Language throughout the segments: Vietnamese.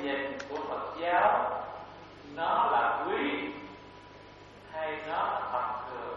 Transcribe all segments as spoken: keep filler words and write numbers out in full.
nhìn của Phật giáo nó là quý hay nó là tầm thường?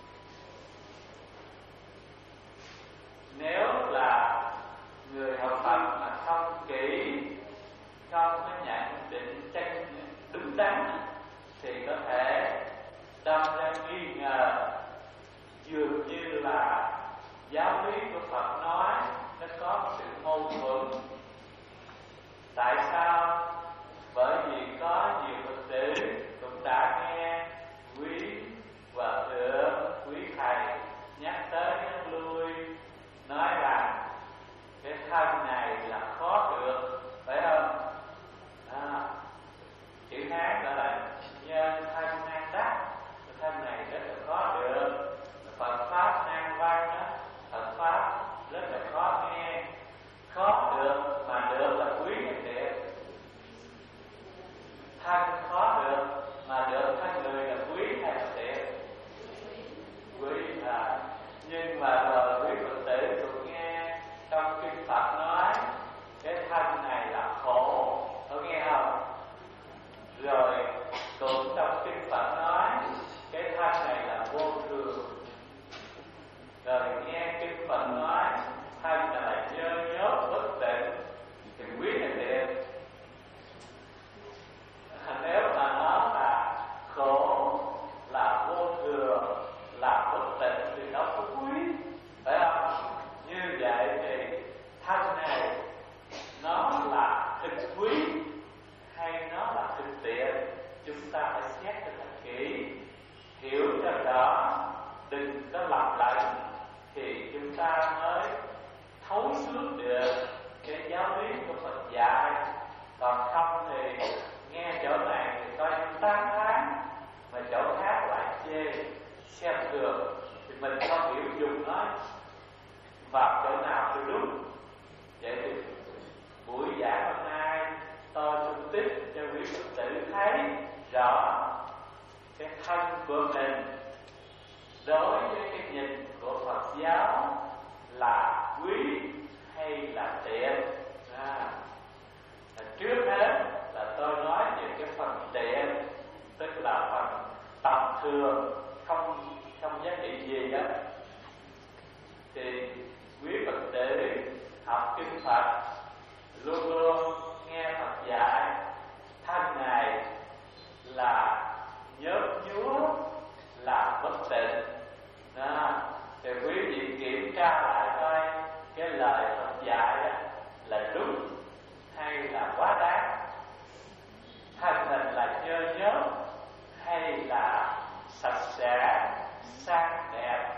Nếu là người học Phật mà không kỹ, không có nhận định chân đúng đắn, thì có thể đâm ra nghi ngờ dường như là giáo lý của Phật nói nó có sự mâu thuẫn. Tại sao? Bởi vì có nhiều Phật tử cũng đã nghe quý Hòa Thượng, quý Thầy nhắc tới nhắc lui, nói rằng cái thân này là khó được, phải không? À, chữ Hán gọi là nhân thân nan đắc, cái thân này rất là khó được. Phật pháp nan văn đó, Phật pháp rất là khó nghe, khó được mà được là quý nhất địa. Thân khó được mà được thân người là quý hay là tiện? Quý à. Nhưng mà rồi quý Phật tử cũng nghe trong kinh Phật nói cái thân này là khổ, có nghe không? Rồi cũng trong kinh Phật nói cái thân này là vô thường. Rồi nghe kinh Phật nói thân này là nhơ nhớp bất tịnh, thì quý là tiện. Nếu mà nó là khổ, là vô thường, là bất tịnh thì nó có quý, phải không? Như vậy thì thân này nó là thực quý hay nó là thực tiện, chúng ta phải xét cho thật kỹ, hiểu cho rõ, đừng có lầm lẫn, thì chúng ta mới thấu suốt được cái giáo lý của Phật dạy. Còn không thì nghe chỗ này thì coi như tán thán, mà chỗ khác lại chê xem thường, thì mình không hiểu dùng nó vào chỗ nào cho đúng. Vậy thì buổi giảng hôm nay tôi phân tích cho quý Phật tử thấy rõ cái thân của mình đối với cái nhìn của Phật giáo là quý hay là tiện. À, trước hết là tôi nói về cái phần tiện, tức là phần tầm thường, không không giá trị gì đó. Thì quý Phật tử học kinh Phật luôn luôn nghe Phật dạy thân này là nhớp nhúa, là bất tịnh. Đó, thì quý vị kiểm tra lại coi cái lời Phật dạy đó là đúng hay là quá đáng. Thân mình là nhơ nhớp hay là sạch sẽ, sang đẹp.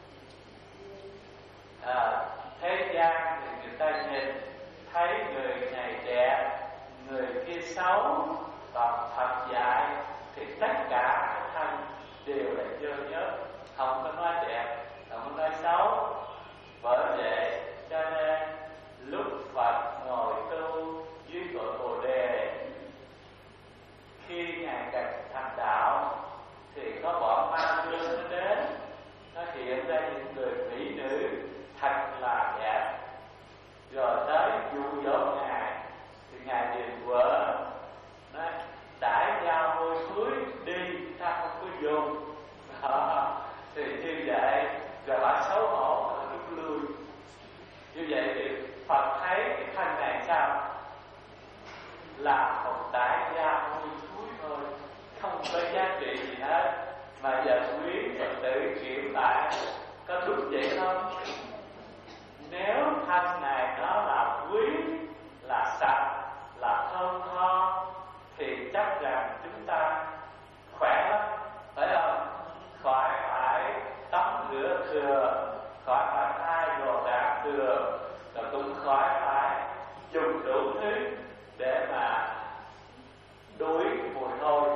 À, thế gian thì người ta nhìn thấy người này đẹp, người kia xấu. Còn Phật dạy thì tất cả các thân đều là nhơ nhớp, không có nói đẹp, không có nói xấu. Bởi vậy cho nên lúc Phật ngồi tu dưới cội Bồ Đề, khi Ngài cần thành đạo thì có bọn ma vương nó đến, nó hiện ra những người mỹ nữ thật là đẹp, rồi tới dụ dỗ Ngài, thì Ngài điền vợ nói đãi giao hôi thối đi, ta không có dùng. Đó, thì như vậy rồi họ xấu hổ, họ rút lui. Như vậy thì Phật thấy cái thân này sao? Là một đại gia hôi thối thôi, không có giá trị gì hết. Mà giờ quý Phật tử kiểm lại có đúng vậy không? Nếu thân này nó là quý, là sạch, là thơm tho, thì chắc rằng chúng ta khỏe lắm, phải không? Khỏi phải tắm rửa thừa, khỏi phải thay đồ đạc thừa, và cũng khỏi phải dùng đủ thứ để mà đuổi mùi hôi.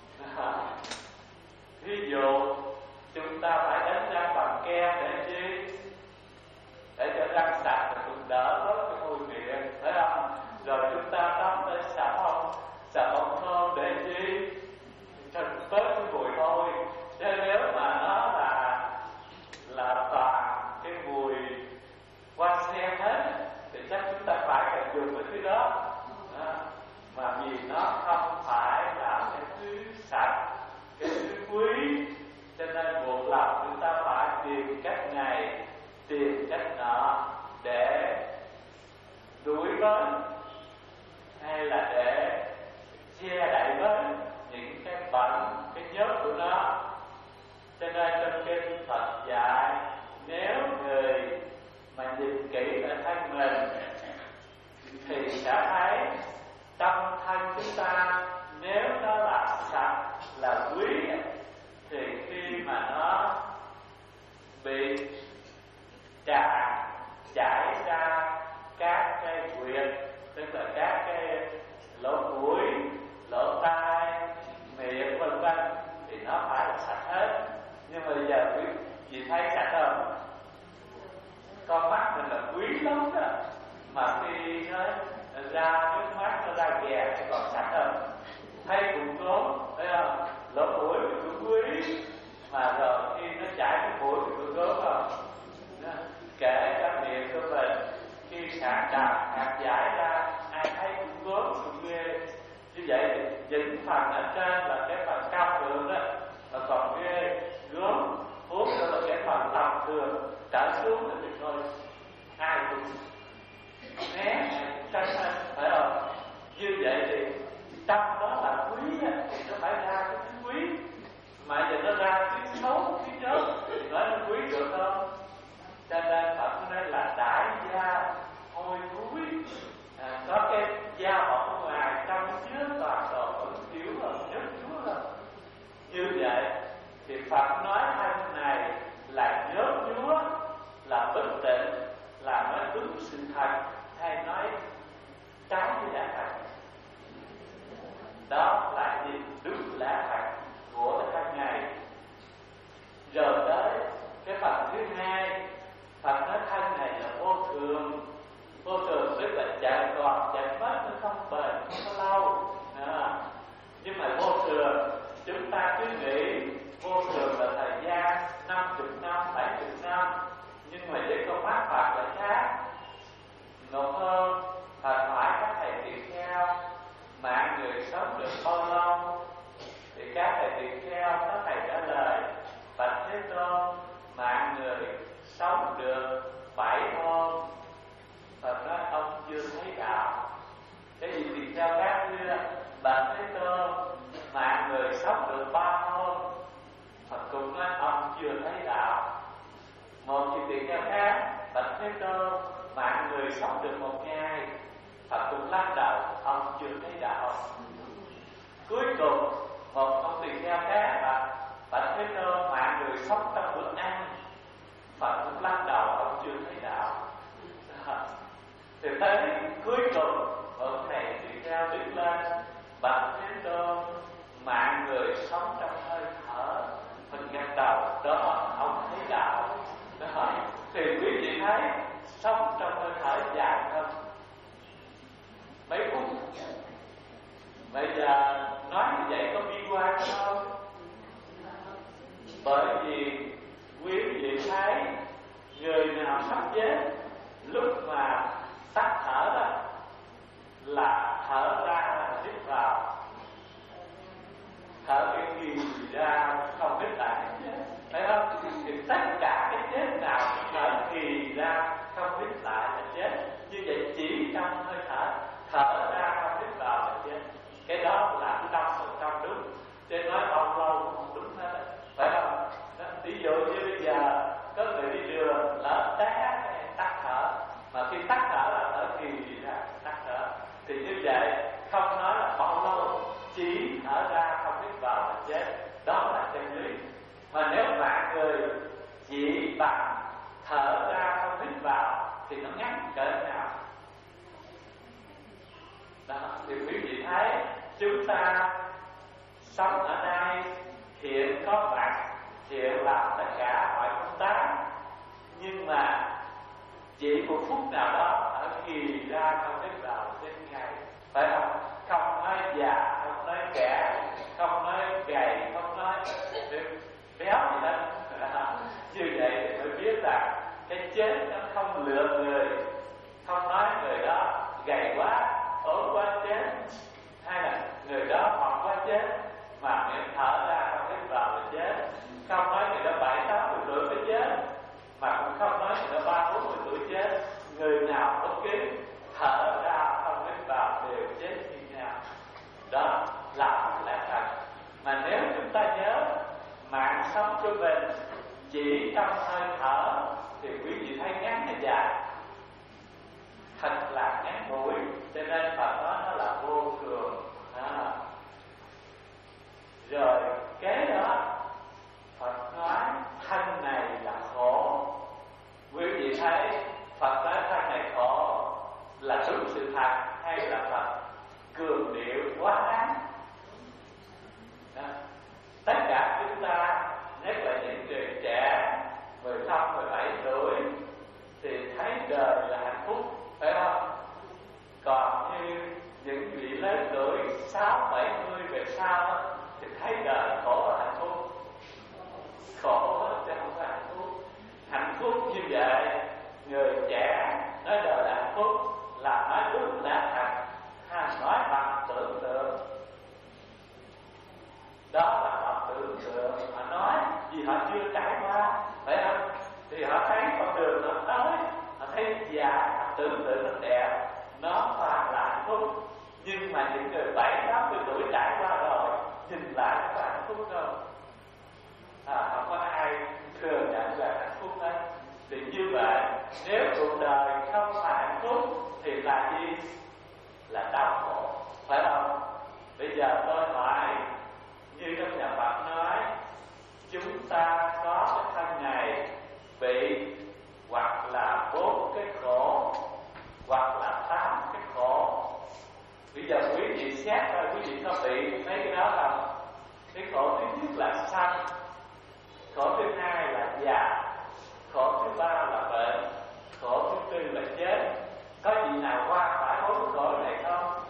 Ví dụ chúng ta phải đánh răng bằng kem để chi? Để cho răng sạch và cũng đỡ bớt cái mùi miệng, phải không? Rồi chúng ta tắm tới xà Cho nên trong kinh Phật dạy, nếu người mà nhìn kỹ ở thân mình thì sẽ thấy tâm thân chúng ta nếu nó là sạch, là quý, thì khi mà nó bị tràn chảy ra các cái quyệt, tức là các cái lỗ mũi, lỗ tai, miệng vân vân, thì nó phải là sạch hết. Nhưng mà bây giờ quý vị thấy sạch không? Con mắt mình là quý lắm đó, mà khi nó ra nước mắt, nó ra ghè thì còn sạch không? Thấy cũng tốt, thấy không? Lỗ mũi cũng quý, mà rồi khi nó chảy cái mũi thì cũng tốt không? Kể cả miệng của mình khi sạc đạp hạt giải ra, ai thấy cũng tốt, cũng ghê. Như vậy thì những phần ở trên là cái phần cao thượng đó, mà còn ghê gớm uống đó là cái phần tầm thường, trở xuống là được thôi. Ai cũng né tranh tranh, phải không? Như vậy thì trong đó là quý thì nó phải ra cái thứ quý, mà giờ nó ra cái xấu, cái nhớ thì nói nó quý được không? Cho nên Phật nói là đại gia hôi thối, à, có cái da bọc ở ngoài, trong chứa toàn đồ ẩn thiếu rồi, nhất chúa rồi. Như vậy thì Phật nói thân này là nhớ chúa, là bất tịnh, là nói đúng sự thật, hay nói trái với lẽ thật. Đó là gì? Đúng lẽ thật của cái thân này. Rồi tới cái phần thứ hai, Phật nói thân này là vô thường. Vô thường tức là chạy còn chạy mất, nó không bền, không có lâu à. Nhưng mà vô thường, chúng ta cứ nghĩ vô thường là thời gian năm mươi năm, bảy mươi năm. Nhưng mà với con mắt Phật là khác. Một hôm Phật hỏi các thầy tỳ kheo mạng người sống được bao lâu, thì các thầy tỳ kheo các thầy trả lời: Bạch Thế Tôn, mạng người sống được bảy hôm. Phật nói ông chưa thấy đạo. Cái gì tỳ kheo khác đưa: Bạch Thế Tôn, mạng người sống được ba hôm. Phật cũng nói ông chưa thấy đạo. Một vị tỳ kheo khác: Bạch Thế Tôn, mạng người sống được một ngày. Phật cũng lắc đầu, ông chưa thấy đạo. Cuối cùng một ông tỳ kheo khác là: Bạch Thế Tôn, mạng người sống trong bữa ăn. Phật cũng lắc đầu, ông chưa thấy đạo. Thì tới cuối cùng một thầy tỳ kheo đứng lên: Bạch Thế Tôn, mạng người sống trong hơi thở. Mình gật đầu, đó ông thấy đạo. Đó. Thì quý vị thấy sống trong hơi thở dài hơn mấy phút. Bây giờ nói như vậy có bi quan không? Bởi vì quý vị thấy người nào sắp chết, lúc mà tắt thở đó là thở ra là hít vào, thở cái gì ra không hít lại cái chết, phải không? Thì tất cả cái chết nào thở kỳ ra không hít lại là chết. Như vậy chỉ trong hơi thở, thở ra không hít vào là chết. Cái đó là trăm phần trăm đúng. Chứ nói bao lâu cũng không đúng hết, phải không? Ví dụ như bây giờ có người đi đường lỡ té tắt thở, mà khi tắt thở là thở kỳ ra tắt thở, thì như vậy không nói là bao lâu, chỉ thở ra không hít vào là chết. Đó là chân lý. Mà nếu bạn người chỉ bằng thở ra không hít vào thì nó ngắn cỡ nào? Đó, thì quý vị thấy chúng ta sống ở đây, thiện có mặt, thiện làm tất cả mọi công tác, nhưng mà chỉ một phút nào đó ở kỳ ra không hít vào trên ngày, phải không? Không nói già, không nói trẻ, không nói gầy, không nói béo gì đó. Như vậy thì mới biết rằng cái chết nó không lừa người. Không nói người đó gầy quá, ốm quá chết, hay là người đó mập quá chết, mà miệng thở ra không hít vào là chết. Không nói người đó bảy tám mươi tuổi mới chết, mà cũng không nói người đó ba bốn mươi tuổi chết. Người nào bất cứ thở ra không hít vào đều chết như nhau. Đó là lẽ thật. Mà nếu chúng ta nhớ mạng sống cho mình chỉ trong hơi thở thì quý vị thấy ngắn hay dài? Thật là ngắn ngủi, cho nên Phật nói nó là vô thường. À. Rồi kế đó Phật nói thân này là khổ. Quý vị thấy Phật nói thân này khổ là đúng sự thật hay là Phật cường điệu quá đáng? À. Tất cả chúng ta, nhất là những người trẻ mười lăm, mười bảy tuổi thì thấy đời là hạnh phúc, phải không? Còn như những vị lớn tuổi sáu, bảy mươi về sau thì thấy đời khổ và hạnh phúc. Khổ chứ không phải hạnh phúc. Hạnh phúc như vậy, người trẻ nói đời là hạnh phúc là nói đúng là thật, hay nói bằng tưởng tượng. Đó là họ tưởng tượng, họ nói vì họ chưa trải qua, phải không? Thì họ thấy con đường họ tới, họ thấy già, họ tưởng tượng nó đẹp, nó toàn là hạnh phúc. Nhưng mà những người bảy tám mươi tuổi trải qua rồi, nhìn lại nó có hạnh phúc không? À, không có ai thừa nhận về hạnh phúc hết. Thì như vậy, nếu cuộc đời không phải hạnh phúc thì là gì? Là đau khổ, phải không? Bây giờ tôi hỏi, như trong nhà Phật nói, chúng ta có cái thân này bị hoặc là bốn cái khổ, hoặc là tám cái khổ. Bây giờ quý vị xét coi quý vị có bị mấy cái đó không? Cái khổ thứ nhất là sanh, khổ thứ hai là già, khổ thứ ba là bệnh, khổ thứ tư là chết. Có gì nào qua phải bốn khổ này không?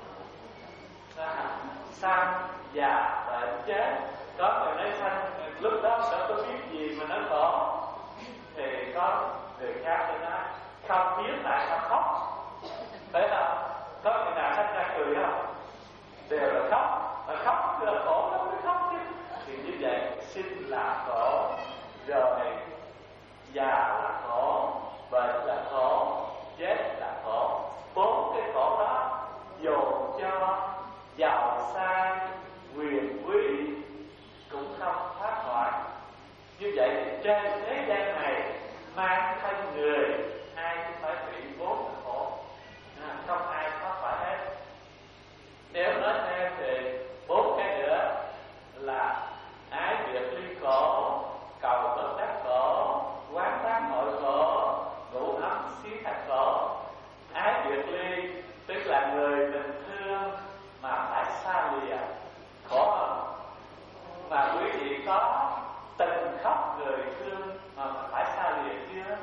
Sanh, già, bệnh, chết. Có người nói sanh lúc đó đâu có biết gì mà nó khổ. Thì có người khác thì nói không biết tại sao khóc, phải không? Có người nào sanh ra cười không? Đều là khóc, mà khóc là khổ lắm mới khóc chứ. Thì như vậy sinh là khổ, rồi già là khổ, bệnh là khổ, chết là khổ. Bốn cái khổ đó dồn cho giàu sang quyền quý cũng không thoát khỏi. Như vậy thì trên thế gian này mang thân người ai cũng phải bị bốn cái khổ, à, không ai thoát khỏi hết. Nếu nói thêm thì bốn cái nữa là ái biệt ly khổ, cầu bất đắc khổ, quán tán hội khổ, ngủ ấm xí thật khổ. Ái biệt ly tức là người mình thương mà phải xa lìa, khổ không? Mà quý vị có từng khóc người thương mà phải xa lìa chưa?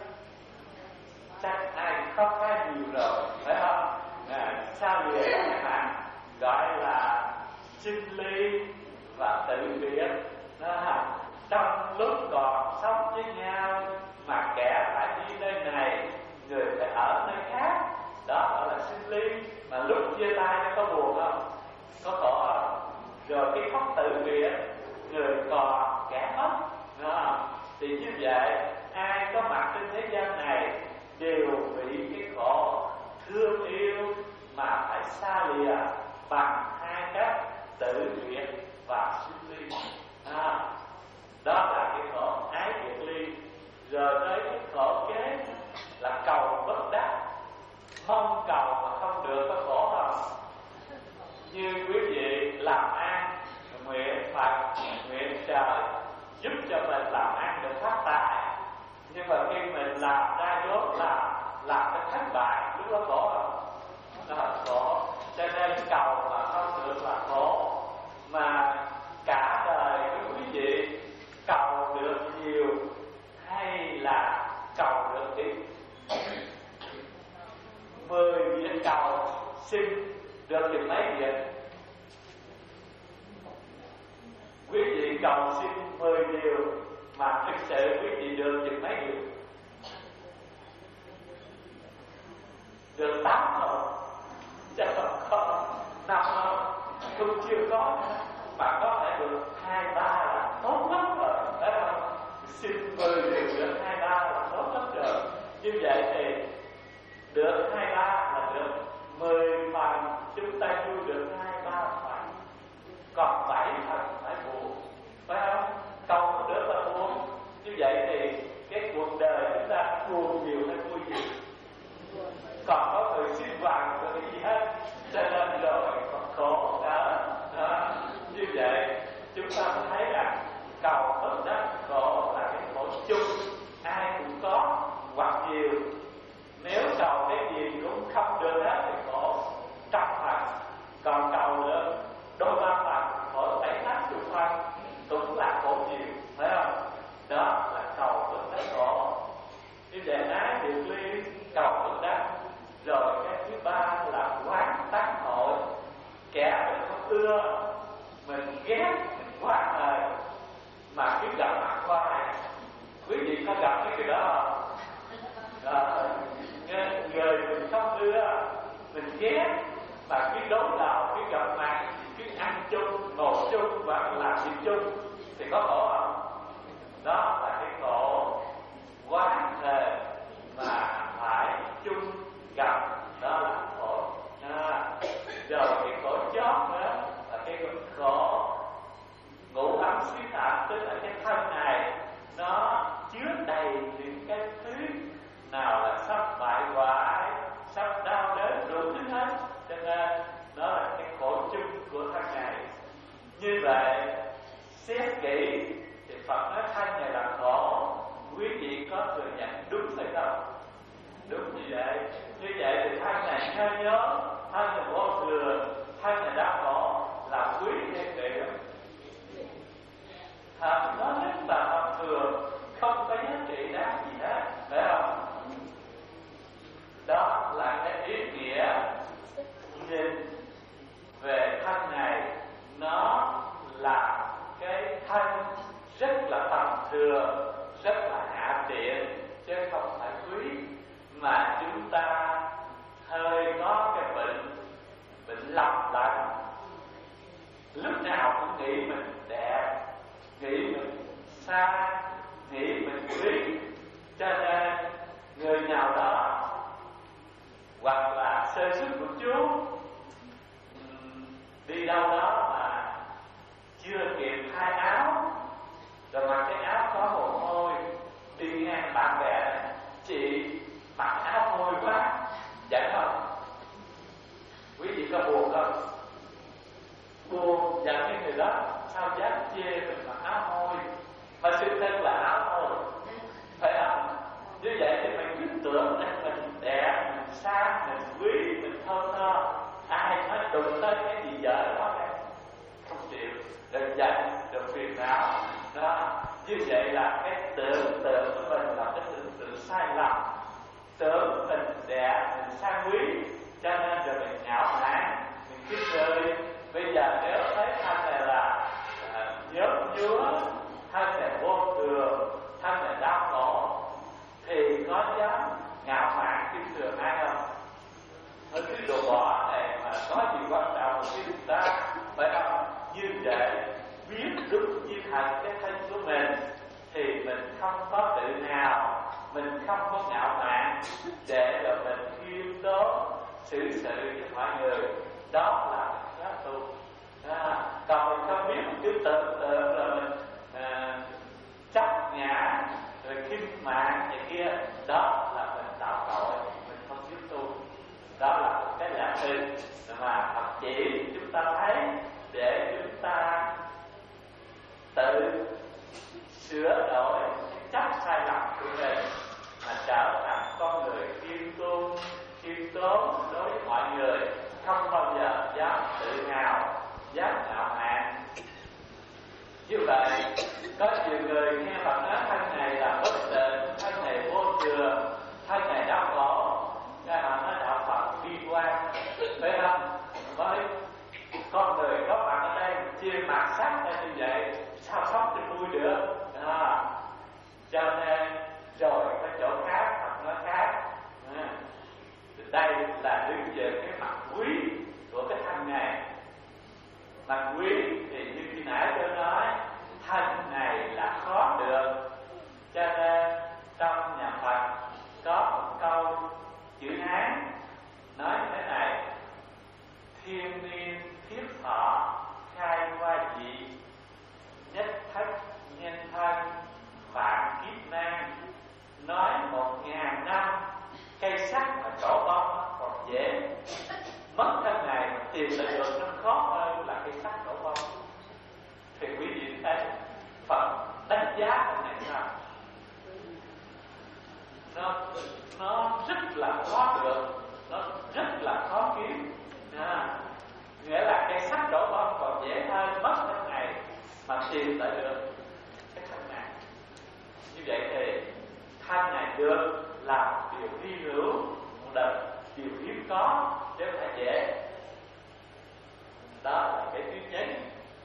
Chắc ai khóc khá nhiều rồi, phải không? À, xa lìa các bạn gọi là sinh ly và tự biệt. Đó, trong lúc còn sống với nhau mà kẻ phải đi nơi này, người phải ở nơi khác, đó gọi là sinh ly. Mà lúc chia tay nó có buồn không? Có khổ không? Rồi cái khóc tự biệt, người còn kẻ mất. Đó. Thì như vậy ai có mặt trên thế gian này đều bị cái khổ thương yêu mà phải xa lìa bằng hai cách tự biệt và sinh ly. À, đó là cái khổ ái biệt ly. Rồi tới cái khổ kế là cầu bất đắc, mong cầu mà không được, có khổ không? Như quý vị làm ăn nguyện Phật, nguyện trời giúp cho mình làm ăn được phát tài, nhưng mà khi mình làm ra dốt làm làm cái thất bại, lúc đó khổ không? Đó là khổ. Cho nên cầu mà không được là khổ. Mà cả đời với quý vị cầu được nhiều hay là cầu được ít? Mười việc cầu xin được thì mấy việc? Quý vị cầu xin mười điều mà thực sự quý vị được thì mấy điều? Được tám không? Chắc không có năm không? Cũng chưa có nữa. Mà có thể được hai ba là tốt lắm rồi, phải không? Xin mười điều được hai ba là tốt lắm rồi. Như vậy thì được hai ba là được mười phần, chúng ta vui được hai ba phần, còn bảy phần phải buồn, phải không? Cầu ưa, mình ghét, mình quá đời mà cứ gặp mặt hoài. Quý vị có gặp cái đó không? Đó. Người mình không ưa, mình ghét mà cứ đối đầu, cứ gặp mặt, cứ ăn chung, ngồi chung và làm việc chung thì có khổ không? Đó là cái khổ quá thời mà phải chung gặp, đó là khổ. À, rồi cái khổ chót nữa là cái khổ ngũ ấm xí tạp, tức là cái thân này nó chứa đầy những cái thứ nào là sắp bại hoại, sắp đau đớn đủ thứ hết, cho nên đó là cái khổ chung của thân này. Như vậy xét kỹ thì Phật nói thân này là khổ, quý vị có thừa nhận đúng hay không? Đúng như vậy. Như vậy thì thân này nhớ nhớ, thân này vô thường, thân này đau khổ là quý hay kỹ không? Thật nó rất là thông thường, không có giá trị đáng gì hết, phải không? Đó là cái ý nghĩa nhìn về thân này, nó là cái thân rất là tầm thường, rất là hạ tiện, chứ không phải quý. Mà chúng ta hơi có cái bệnh bệnh lặp lại, lúc nào cũng nghĩ mình đẹp, nghĩ mình xa, nghĩ mình quý, cho nên người nào đó hoặc là sơ suất một chút, đi đâu đó mà chưa kịp thay áo, rồi mặc cái áo có mồ hôi, đi ngang bạn bè, chị mặc áo hôi quá, giận không? Quý vị có buồn không? Buồn giận cái người đó, sao dám chê mình mặc áo hôi, mà sự thân là áo hôi, phải không? Như vậy thì mình cứ tưởng rằng mình đẹp, mình sang, mình quý, mình thơm tho, ai nói đụng tới cái gì dở đó cả, không chịu, rồi giận, rồi phiền não. Đó, như vậy là cái tưởng tượng của mình là cái tưởng tượng sai lầm, tưởng mình đẹp, mình sang quý, cho nên rồi mình ngạo mạn, mình cứ rơi. Bây giờ nếu thấy thân này là à, nhớt nhúa, thân này vô thường, thân này đau khổ, thì có dám ngạo mạn kinh thường ai không? Ở cái đồ bỏ này mà có gì quan trọng với chúng ta, phải không? Như vậy biết đúng như thật cái thân của mình thì mình không có tự hào, mình không có ngạo mạn, để rồi mình khiêm tốn xử sự với mọi người. Đó là pháp tu. À, còn mình không biết, mình cứ tưởng tượng là mình à, chấp ngã rồi khinh mạng vậy kia, đó là mình tạo tội, mình không biết tu. Đó là một cái giả tư mà Phật chỉ chúng ta thấy để chúng ta tự sửa đổi cái chấp sai lầm của mình, mà trở thành con người khiêm tôn, khiêm tốn đối với mọi người, không bao giờ dám tự hào, dám ngạo mạn. Như vậy có nhiều người nghe Phật nói thân này là bất tịnh, thân này vô thường, thân này đau khổ, cái họ nói đạo Phật bi quan, phải không? Với con người có mặt ở đây chia mặt sắc ra như vậy, sao sống cho vui được? À, cho nên rồi cái chỗ khác Phật nói khác. À, đây là đứng về cái mặt quý của cái thân này. Mặt quý thì như khi nãy tôi nói, thân này là khó được, cho nên trong nhà Phật có một câu chữ Hán nói thế này: thiên niên thiết thọ khai qua dị, nhất thất nhân thân vạn kiếp nan. Nói một ngàn năm cây sắt mà trổ bông còn dễ, mất thân này mà tìm lại được nó khó hơn là cây sắt trổ bông. Thì quý vị thấy Phật đánh giá thân này sao? Nó nó rất là khó được, nó rất là khó kiếm. À, nghĩa là cây sắt trổ bông còn dễ hơn mất thân này mà tìm lại được cái thân này. Như vậy thì thân này được là điều hy hữu, một đợt điều hiếm có chứ không phải dễ. Đó là cái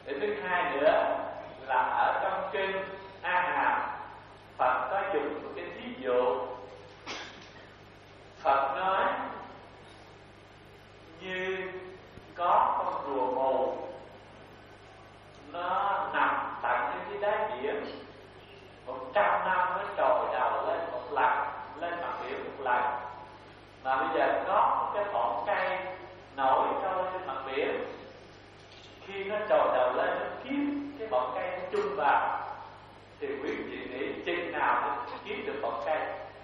Để thứ hai nữa là ở trong kinh A Hàm, Phật có dùng một cái thí dụ. Phật nói như có con rùa mù, nó nằm tận dưới đáy biển, một trăm năm mới trồi đầu lên một lần, lên mặt biển một lần. Mà bây giờ có một cái ngọn cây nổi trôi trên mặt biển, khi nó trồi đầu lên nó kiếm cái ngọn cây nó chung vào, thì quý vị nghĩ chừng nào nó kiếm được ngọn cây?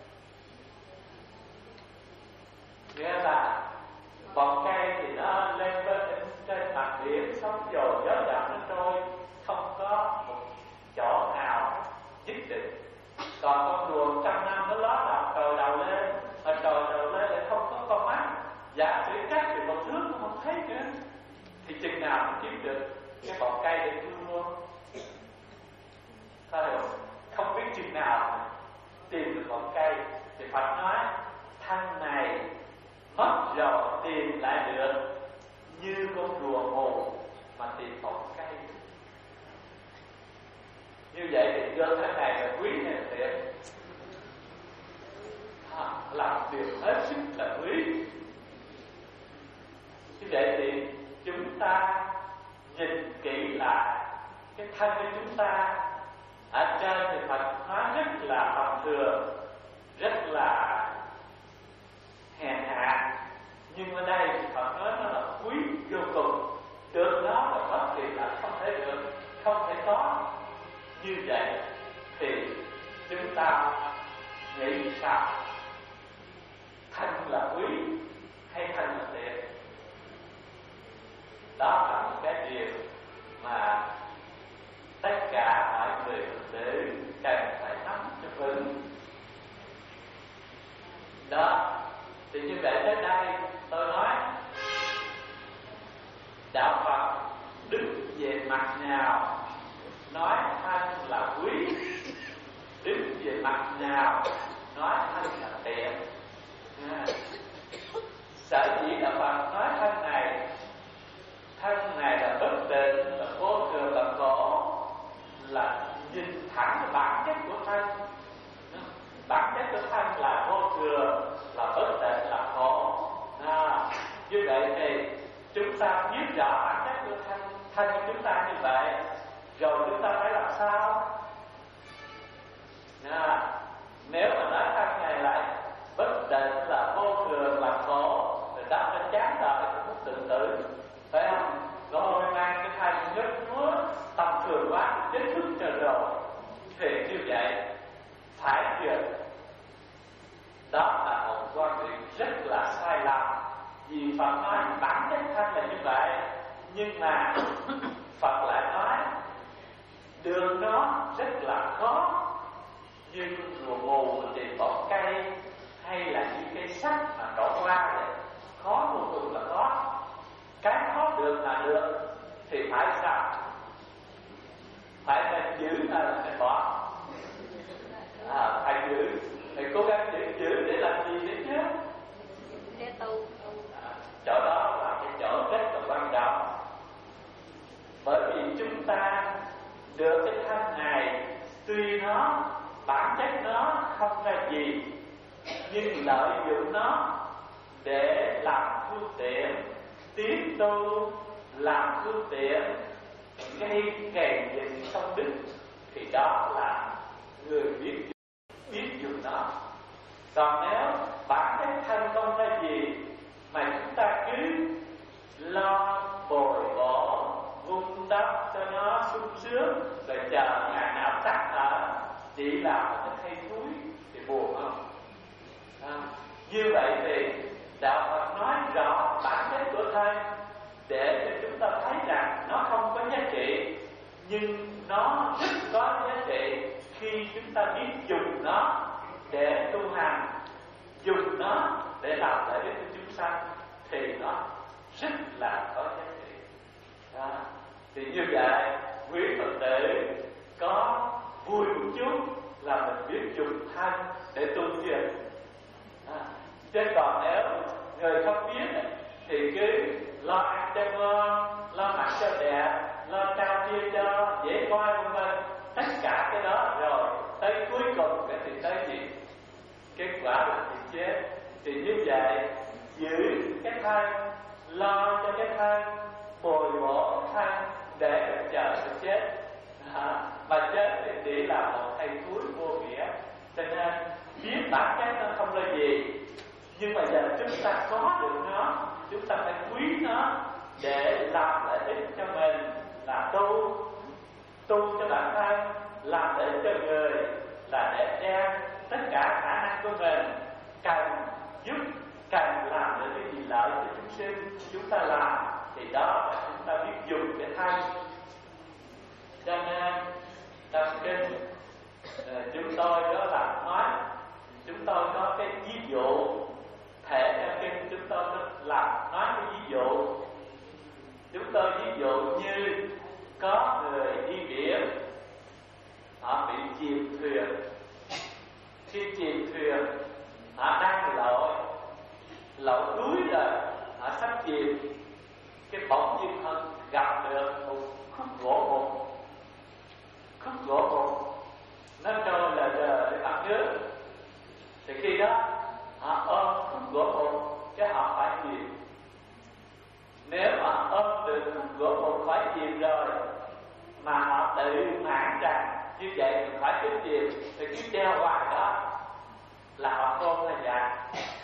Nghĩa là ngọn cây thì nó lên bên trên mặt biển, sóng dồi gió đậm nó trôi, không có một chỗ nào nhất định. Còn con rùa trăm năm nó ló đầu trồi đầu lên, mà trồi đầu lên lại không có con mắt, giả sử cách thì một thước cũng không thấy nữa, thì chừng nào cũng kiếm được cái ngọn cây để vươn luôn. Sao hiểu? Không biết chừng nào tìm được ngọn cây. Thì Phật nói thân này mất rồi tìm lại được, như con rùa mù mà tìm ngọn cây. Như vậy thì cơ thể này là quý hay là thiện? À, làm điều hết sức là quý. Như vậy thì chúng ta nhìn kỹ lại cái thân của chúng ta. Ở trên thì Phật nói rất là tầm thường, rất là hèn hạ, nhưng ở đây thì Phật nói nó là quý vô cùng. Được nó là bất kỳ là không thể được, không thể có. Như vậy thì chúng ta nghĩ sao? Thân là quý hay thân là thiện? Đó là một cái điều mà tất cả mọi người Phật tử cần phải nắm cho vững. Đó, thì như vậy tới đây tôi nói đạo Phật đứng về mặt nào nói thân là quý, đứng về mặt nào nói thân là thiện. À, sở dĩ đạo Phật nói thân này, thân này là bất định, là vô thường, là khổ, là nhìn thẳng bản chất của thân. Bản chất của thân là vô thường, là bất định, là khổ. À, như vậy thì chúng ta biết rõ bản chất của thân, thân của chúng ta như vậy, rồi chúng ta phải làm sao? À, nếu mà nói thân này lại bất định, là vô thường, là khổ, thì ta phải chán đời, cũng muốn tự tử, phải không? Rồi mang cái thân nhất chúa tầm thường quá, chết thức trời rồi, thì như vậy phải dừng. Đó là một quan điểm rất là sai lầm. Vì Phật nói bản chất thân là như vậy, nhưng mà Phật lại nói đường nó rất là khó, như rùa mù tìm ngọn cây, hay là những cây sắt mà trổ qua vậy, khó vô cùng là khó. Cái khó được là được, thì phải sao? Phải nên giữ hay là nên bỏ? À, phải giữ, phải cố gắng giữ, giữ để làm gì đấy chứ? Để tu. À, chỗ đó là cái chỗ rất là quan trọng. Bởi vì chúng ta được cái thân này, tuy nó bản chất nó không ra gì, nhưng lợi dụng nó để làm phương tiện tiến tu, làm phương tiện gây kèm dựng công đức, thì đó là người biết biết dùng nó. Còn nếu bản chất thân không ra gì mà chúng ta cứ lo bồi bổ, vun đắp cho nó sung sướng, rồi chờ ngày nào tắt thở, chỉ làm nó thay túi thì buồn không? À, như vậy thì đạo Phật nói rõ bản chất của thân, để cho chúng ta thấy rằng nó không có giá trị, nhưng nó rất có giá trị khi chúng ta biết dùng nó để tu hành, dùng nó để làm lợi ích cho chúng sanh, thì nó rất là có giá trị. À, thì như vậy quý Phật tử có vui một chút là mình biết dùng thân để tu thiền. À, chứ còn nếu người không biết thì cứ lo ăn cho ngon, lo mặc cho đẹp, lo trao chia cho dễ coi vân vân, tất cả cái đó rồi tới cuối cùng cái thì tới gì? Kết quả là thì chết. Thì như vậy giữ cái thân, lo cho cái thân, bồi bổ cái thân để chờ sự chết. À, mà chết thì chỉ là một thầy cuối vô nghĩa. Cho nên biết bản chất nó không là gì, nhưng mà giờ chúng ta có được nó, chúng ta phải quý nó để làm lợi ích cho mình, là tu tu cho bản thân, làm lợi ích cho người, là để đem tất cả khả năng của mình cần giúp, cần làm được cái gì lợi cho chúng sinh, chúng ta làm. Thì đó là chúng ta biết dùng cái thân. Cho nên trong kinh chúng tôi đó là nói, chúng tôi có cái ví dụ thể trong kinh, chúng tôi có làm nói cái ví dụ. Chúng tôi ví dụ như có người đi biển, họ bị chìm thuyền. Khi chìm thuyền, họ đang lội lội đuối rồi, họ sắp chìm, cái bỗng nhiên họ gặp được một khúc gỗ mục. Khúc gỗ mục nó trôi là giờ để bắt nước. Thì khi đó họ ôm khúc gỗ mục, cái họ phải chìm. Nếu mà ôm được khúc gỗ mục phải chìm rồi, mà họ tự mãn rằng như vậy thì phải cứ chìm, thì cứ treo hoài đó, là họ khôn là vậy.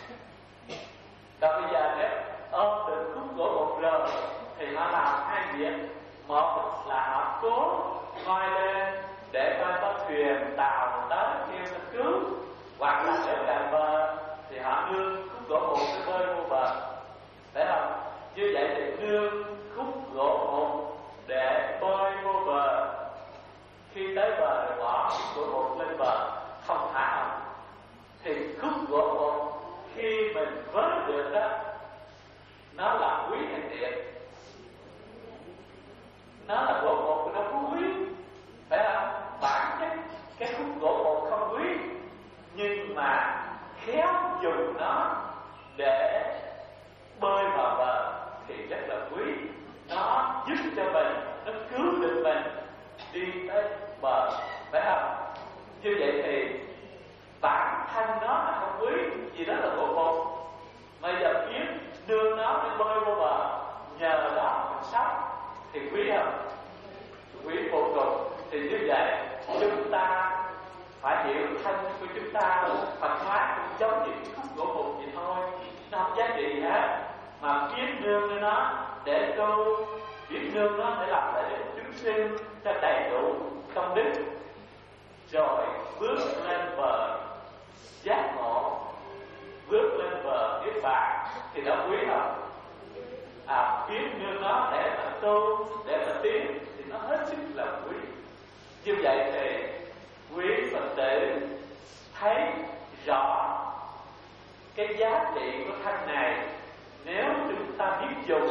Còn bây giờ nếu ôm được khúc gỗ mục rồi thì họ làm hai việc. Một là họ cố ngoi lên để coi có thuyền tàu tới kêu nó cứu, hoặc là nếu gần bờ thì họ nương khúc gỗ mục để bơi vô bờ, phải không? Như vậy thì nương khúc gỗ mục để bơi vô bờ. Khi tới bờ rồi bỏ khúc gỗ mục lên bờ, không thả không. Thì khúc gỗ mục khi mình vớt được đó, nó là quý hay tiện? Nó là gỗ mục, nó có quý, phải không? Bản chất cái khúc gỗ mục không quý, nhưng mà khéo dùng nó để bơi vào bờ thì rất là quý. Nó giúp cho mình, nó cứu được mình đi tới bờ, phải không? Như vậy thì bản thân nó là không quý, vì đó là gỗ mục. Mà giờ kiếm đưa nó để bơi vô bờ, nhờ đó mình sống thì quý không? Quý vô cùng. Thì như vậy chúng ta phải hiểu thân của chúng ta, Phật hóa cũng giống như khúc gỗ mục vậy thôi, nó không giá trị hết. Mà biết nương nó để tu, biết nương nó để làm lợi ích chúng sinh cho đầy đủ công đức, rồi bước lên bờ giác ngộ, bước lên bờ niết bàn, thì nó quý không? À, biết nương nó để mà tu, để mà tiến thì nó hết sức là quý. Như vậy thì quý Phật tử thấy rõ cái giá trị của thân này. Nếu chúng ta biết dùng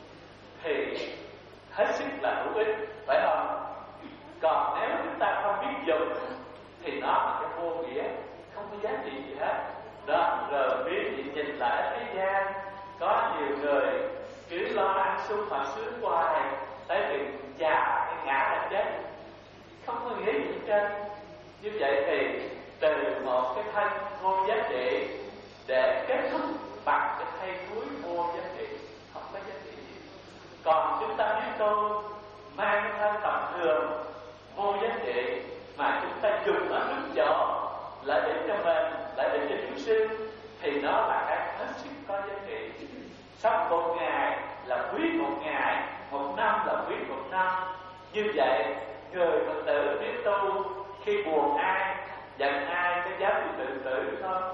thì hết sức là hữu ích, phải không? Còn nếu chúng ta không biết dùng thì nó là cái vô nghĩa, không có giá trị gì hết. Đó, rồi biết thì nhìn lại thế gian có nhiều người cứ lo ăn sung mà sướng hoài, tới việc già cái ngã là chết, không có nghĩa gì hết trơn. Như vậy thì từ một cái thân vô giá trị để kết thúc bằng cái thay cuối vô giá trị, không có giá trị gì. Còn chúng ta biết tu mang cái thân tầm thường vô giá trị mà chúng ta dùng ở đúng chỗ lợi ích cho mình, lợi ích cho chúng sinh, thì nó là cái hết sức có giá trị. Sống một ngày là quý một ngày, một năm là quý một năm. Như vậy người Phật tử biết tu, khi buồn ai, giận ai, có dám bị tự tử không?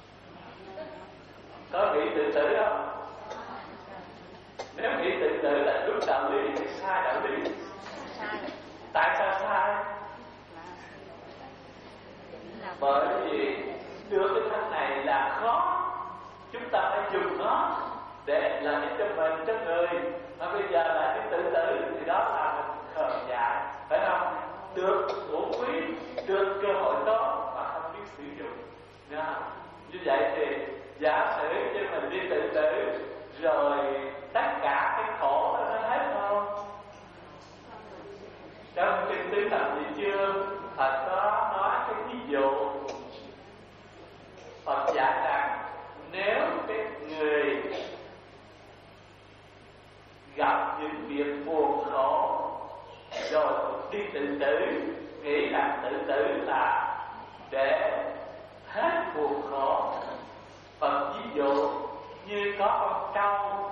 Có nghĩ tự tử không? Nếu nghĩ tự tử là đúng đạo lý thì sai đạo lý. Tại sao sai? Bởi vì đưa cái thân này là khó, chúng ta phải dùng nó để làm ích cho mình, cho người. Mà bây giờ lại cái tự tử thì đó là mình khờ dại, phải không? Được bổ quý, được cơ hội tốt mà không biết sử dụng. Nha. Như vậy thì giả sử cho mình đi tự tử rồi tất cả cái khổ đó nó hết không? buồn khổ, rồi đi tự tử, nghĩ rằng tự tử là để hết buồn khổ. Phật ví dụ như có con trâu,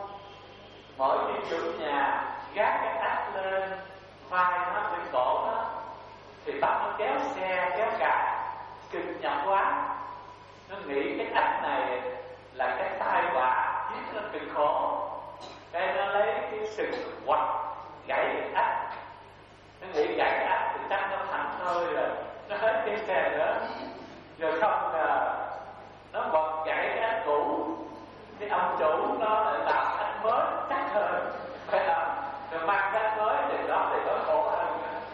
mỗi khi chủ nhà gác cái ách lên vai nó, lên cổ nó, thì bắt nó kéo xe kéo cà, cực nhọc quá. Nó nghĩ cái ách này là cái tai họa khiến nó cực khổ, cái nó lấy cái sừng quặt gãy cái ách. Nó nghĩ gãy cái ách thì chắc nó thành thôi rồi, nó hết cái xe nữa. Rồi không ngờ nó quặt gãy cái ách cũ, cái ông chủ nó lại làm ách mới chắc hơn, phải không? Rồi mang cái ách mới thì đó thì nó khổ hơn.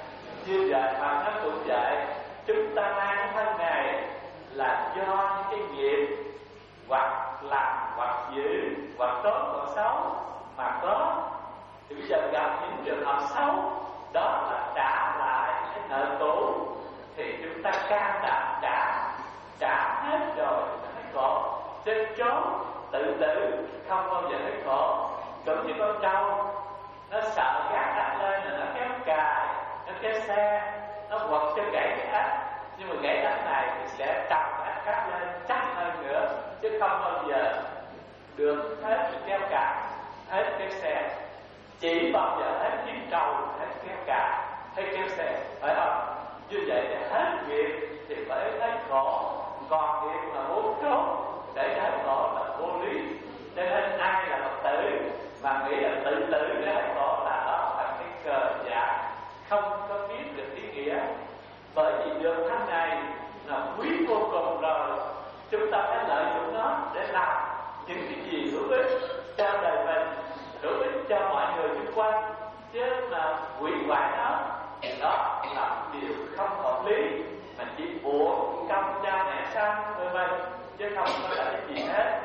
Như vậy mà nó cũng vậy, chúng ta mang thân này là do những cái nghiệp hoặc làm hoặc giữ, hoặc tốt hoặc xấu mà có. Thì bây giờ gặp những trường hợp xấu, đó là trả lại cái nợ cũ, thì chúng ta can đảm trả, trả hết rồi nó thấy khổ. Chứ trốn tự tử không bao giờ thấy khổ. Cũng như con trâu, nó sợ gác ách lên là nó kéo cài, nó kéo xe, nó quật cho gãy cái ách. Nhưng mà gãy ách này thì sẽ trồng ách khác lên chắc hơn nữa, chứ không bao giờ được hết kéo cài, hết kéo xe. Chỉ bao giờ hết kiếm trâu, hết kéo cài, hết kéo xe, phải không? Như vậy thì hết nghiệp thì phải thấy khổ. Còn nghiệp mà muốn trốn để hết khổ là vô lý. Cho nên ai là Phật tử mà nghĩ là tự tử để hết khổ là đó là cái cờ giả, không có biết được ý nghĩa. Bởi vì được thân này là quý vô cùng rồi, chúng ta phải lợi dụng nó để làm những cái gì hữu ích cho đời mình, hữu ích cho mọi người xung quanh. Chứ mà hủy hoại nó, đó là điều không hợp lý, mà chỉ buộc công cha mẹ sanh vân vân, chứ không có là cái gì hết.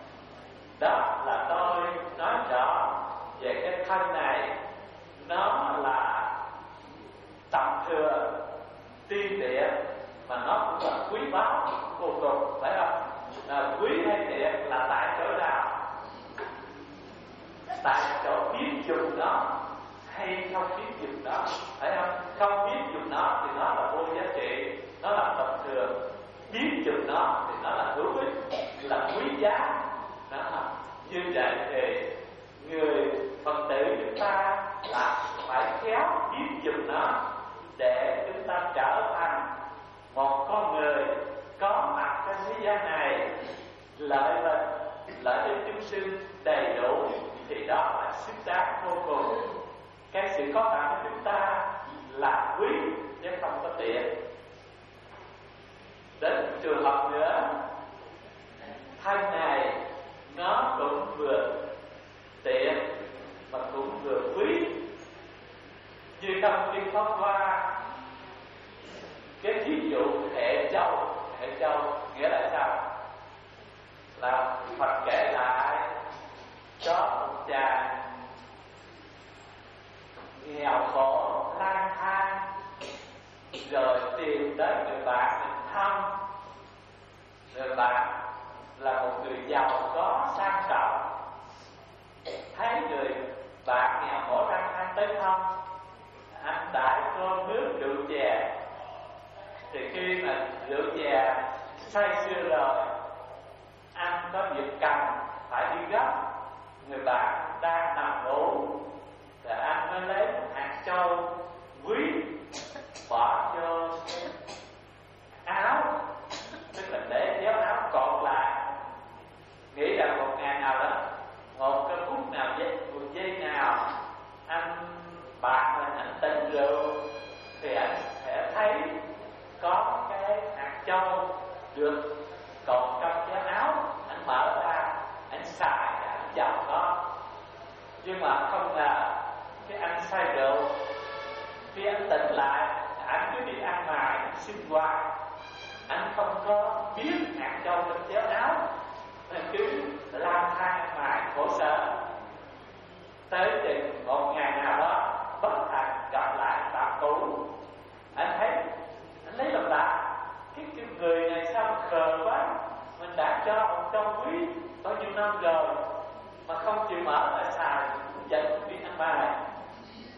Đó là tôi nói rõ về cái thân này, nó là tầm thừa tiên địa, mà nó cũng là quý báu vô cùng, phải không? À, quý hay tiện là tại chỗ nào? Tại chỗ biết dùng nó hay không biết dùng nó, phải không? Không biết dùng nó thì nó là vô giá trị, nó là tầm thường. Biết dùng nó thì nó là hữu ích, là quý giá. Đó. Như vậy thì người Phật tử chúng ta là phải khéo biết dùng nó để chúng ta trở thành một con người có mặt trên thế gian này, lợi ích lợi ích chúng sinh đầy đủ, thì đó là xứng đáng vô cùng. Cái sự có mặt của chúng ta là quý chứ không có tiện. Đến trường hợp nữa, thân này nó cũng vừa tiện mà cũng vừa quý. Như trong Kinh Pháp Hoa, cái thí dụ hệ châu, hệ châu nghĩa là sao? Là Phật kể lại có một chàng nghèo khổ lang thang, rồi tìm đến người bạn mình thăm. Người bạn là một người giàu có sang trọng, thấy người bạn nghèo khổ lang thang tới thăm, anh đãi cơm nước rượu chè. Thì khi mà rượu chè say sưa rồi, anh có việc cần phải đi gấp, người bạn đang nằm ngủ, thì anh mới lấy một hạt châu quý bỏ vô áo, tức là để kéo áo cột lại, nghĩ rằng một ngày nào đó, một cái phút nào, một giây nào anh bạn mình anh tỉnh rượu, thì anh sẽ thấy có cái hạt châu được cột trong cái áo. Anh mở ra, anh xài cái hạt dầu đó. Nhưng mà không ngờ cái anh say rượu, khi anh tỉnh lại, anh cứ đi ăn mài, anh sinh hoạt, anh không có biết hạt châu trên chéo áo, nên cứ lang thang ăn mài khổ sở. Tới chừng một ngày nào đó bất thành gặp lại bạn cũ, anh thấy, anh lấy làm lạ, cái, cái người này sao khờ quá, mình đã cho ông châu quý bao nhiêu năm rồi mà không chịu mở lại xài, cũng dẫn đi ăn bài.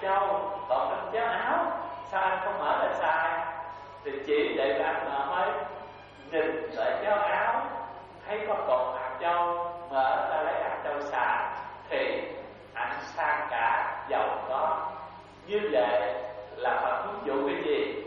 châu còn trong cháo áo, sao anh không mở ra xài? Thì chỉ để cho anh mở mới nhìn lại cháo áo, thấy có cột hạt châu, mở ra lấy hạt châu xài, thì anh sang cả giàu có. Như vậy là Phật muốn dụ cái gì?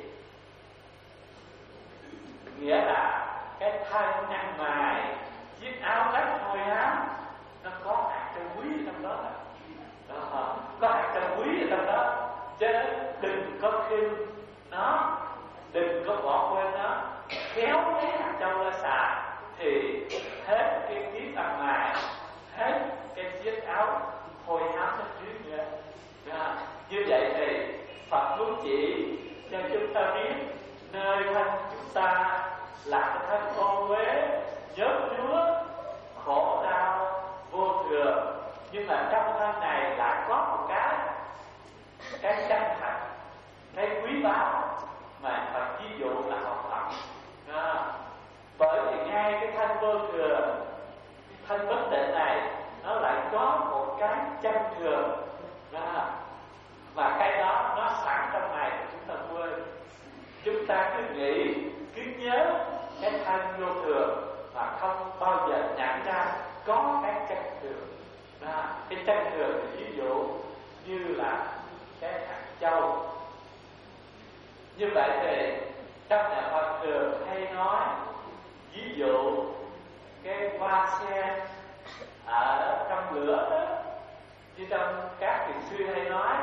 Nghĩa là cái thân nhăn mài, chiếc áo rách hôi hám, nó có hạt châu quý ở trong đó. Đó, có hạt châu quý ở trong đó, cho nên đừng có khinh nó, đừng có bỏ quên nó, khéo lấy hạt châu ra xài thì hết cái chiếc ăn mài, hết cái chiếc áo hôi hám ở dưới nữa. Đó. Như vậy thì Phật muốn chỉ cho chúng ta biết nơi thân chúng ta là cái thân ô uế, nhớt nhúa, khổ đau vô thường, nhưng mà trong thân này lại có một cái cái chân thật, cái quý báu mà Phật ví dụ là học Phật. À, bởi vì ngay cái thân vô thường, cái thân bất định này, nó lại có một cái chân thường. À, và cái đó nó sẵn trong này thì chúng ta quên. Chúng ta cứ nghĩ, cứ nhớ cái thân vô thường mà không bao giờ nhận ra có cái chân thường. À, cái chân thường thì ví dụ như là cái hạt châu. Như vậy thì trong nhà Phật thường hay nói, ví dụ cái hoa sen ở trong lửa đó, như trong các thiền sư hay nói,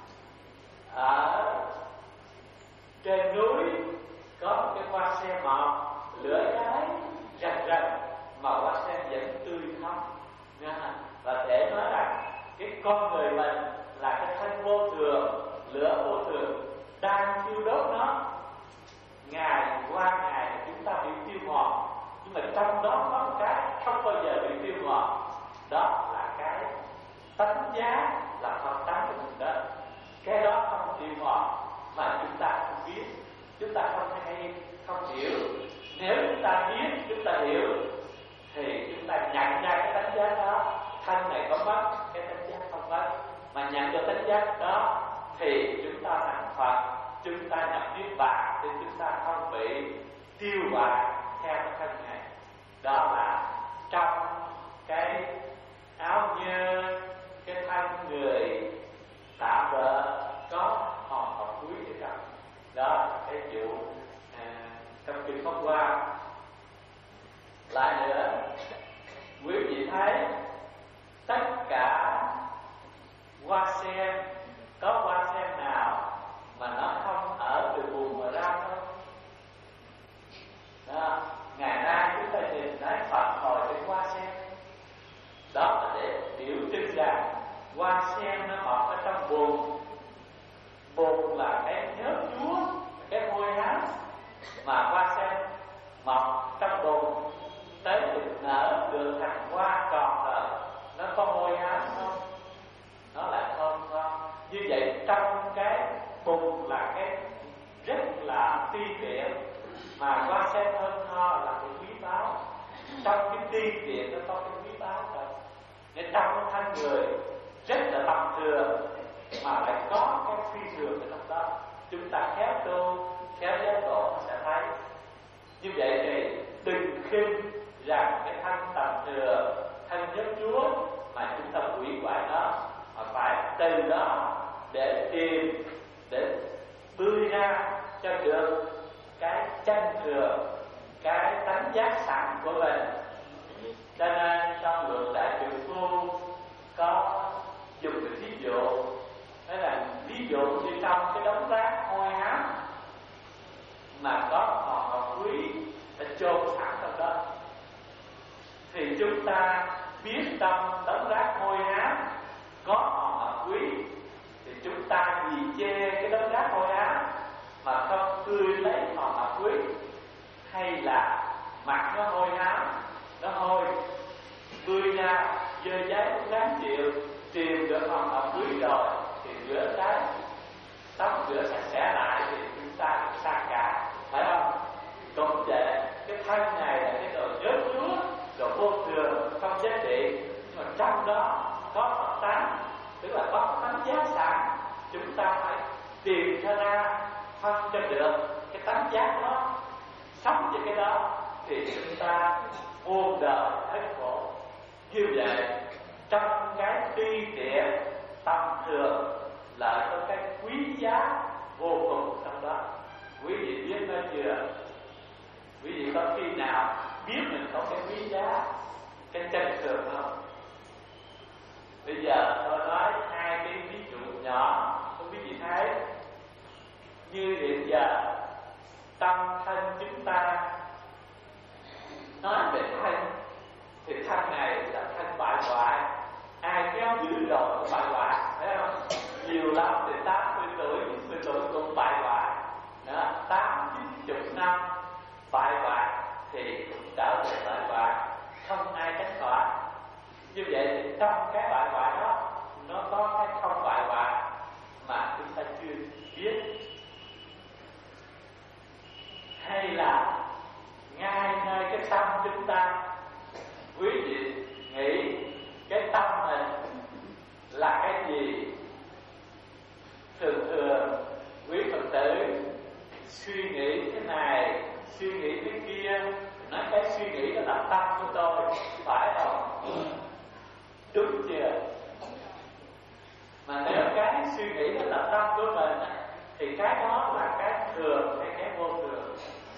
ở trên núi có một cái hoa sen mọc, lửa cháy rần rần mà hoa sen vẫn tươi thắm. Và để nói rằng cái con người mình là cái thân vô thường, lửa vô thường đang thiêu đốt nó, ngày qua ngày chúng ta bị tiêu mòn, nhưng mà trong đó có một cái không bao giờ bị tiêu mòn, đó là cái tánh giá, là Phật tánh của mình đó. Cái đó không tiêu mòn mà chúng ta không biết, chúng ta không hay, không hiểu. Nếu chúng ta biết, chúng ta hiểu thì chúng ta nhận ra cái tánh giá đó. Thân này có mất, cái tánh giác không mất, mà nhận được tánh giác đó thì chúng ta thành Phật, chúng ta nhập niết bàn, thì chúng ta không bị tiêu hoại theo cái thân này. Đó là trong cái áo nhơ, cái thân người tạm bợ có hòn ngọc quý ở trong. Đó là cái vụ à, trong kinh Pháp Hoa. Lại nữa, quý vị thấy tất cả hoa sen, có hoa sen nào mà nó không ở từ buồn mà ra không? Đó, ngày nay chúng ta nhìn thấy Phật ngồi trên hoa sen, đó là để biểu trưng rằng hoa sen nó mọc ở trong bùn. Bùn là cái nhớt chúa, cái hôi hám, mà hoa sen mọc trong bùn tới được nở được thành hoa tròn rồi, nó có hôi hám không? Nó là thơm ngon. Như vậy trong cái bùn là cái rất là ti tiện, mà hoa sen thơm ngon là cái quý báu. Trong cái ti tiện nó có cái quý báu rồi. Nên trong thân người rất là tầm thường mà lại có cái phi thường ở trong đó. Chúng ta khéo tu, khéo giáo tổ nó sẽ thấy. Như vậy thì đừng khinh rằng cái thân tầm thường, thân nhất chúa mà chúng ta hủy hoại nó, mà phải từ đó để tìm, để bươi ra cho được cái chân thường, cái tánh giác sẵn của mình. Cho nên trong luận Đại Trượng Phu có dùng cái ví dụ, đó là ví dụ như trong cái đống rác hôi hám mà có hòn ngọc quý đã chôn sẵn trong đó, thì chúng ta biết trong đống rác hôi hám có hòn ngọc quý, thì chúng ta vì chê cái đống rác hôi hám mà không tươi lấy hòn ngọc quý, hay là mặt nó hôi hám, nó hôi tươi ra dơ giấy cũng đáng chịu, tìm được hòn ngọc quý rồi thì rửa cái tóc rửa sạch sẽ lại thì chúng ta được sang cả, phải không? Cũng vậy, cái thân này là cái đồ nhớt chúa, đồ vô thường, không giá trị, nhưng mà trong đó có Phật tánh, tức là có tánh giác sẵn, chúng ta phải tìm cho ra, phân cho được cái tánh giác đó, sống với cái đó thì chúng ta muôn đời hết khổ. Như vậy trong cái tuy tiện tầm thường lại có cái quý giá vô cùng trong đó. Quý vị biết nói chưa? Quý vị có khi nào biết mình có cái quý giá, cái chân thường không? Bây giờ tôi nói hai cái ví dụ nhỏ, không quý vị thấy. Như hiện giờ tâm thân chúng ta nói về thân thì thân này là thân bại hoại, ai kéo giữ rồi cũng bại hoại, thấy không? Nhiều lắm thì tám mươi tuổi, chín mươi tuổi cũng bại hoại, đó, tám chín chục năm bại hoại thì cũng trở về bại hoại, không ai tránh khỏi. Như vậy thì trong cái bại hoại đó nó có cái không bại hoại mà chúng ta chưa biết. Hay là ngay nơi cái tâm chúng ta, quý vị nghĩ cái tâm mình là cái gì? Thường thường quý Phật tử suy nghĩ thế này, suy nghĩ thế kia, nói cái suy nghĩ đó là tâm của tôi, phải không? Đúng chưa? Mà nếu cái suy nghĩ đó là tâm của mình thì cái đó là cái thường hay cái vô thường?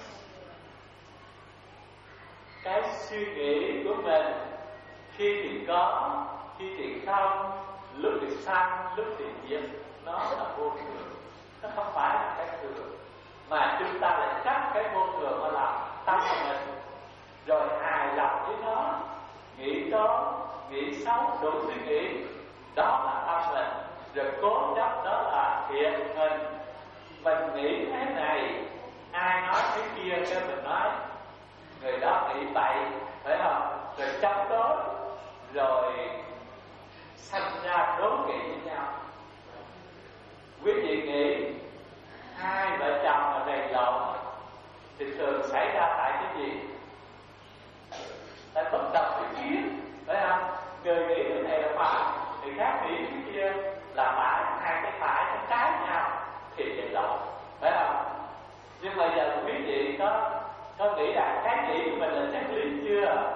Cái suy nghĩ của mình khi thì có, khi thì không, lúc thì sanh, lúc thì diệt, nó là vô thường, nó không phải là cái thường. Mà chúng ta lại chắc cái vô thường mà làm tâm mình, rồi hài lòng với nó, nghĩ tốt, nghĩ xấu, đủ suy nghĩ, đó là tâm mình. Rồi cố chấp đó là thiện mình. Mình nghĩ thế này, ai nói thế kia cho mình nói người đó nghĩ bậy, phải không? Rồi chống đối, rồi sanh ra đố kỵ với nhau. Quý vị nghĩ hai vợ chồng mà đầy lộn thì thường xảy ra tại cái gì? Tại bất đồng ý kiến, phải không? Người nghĩ cái này là phải, người khác nghĩ cái kia là phải, hai cái phải nó trái nhau thì đầy lộn, phải không? Nhưng mà giờ quý vị có có nghĩ rằng cái nghĩ của mình là chân lý chưa?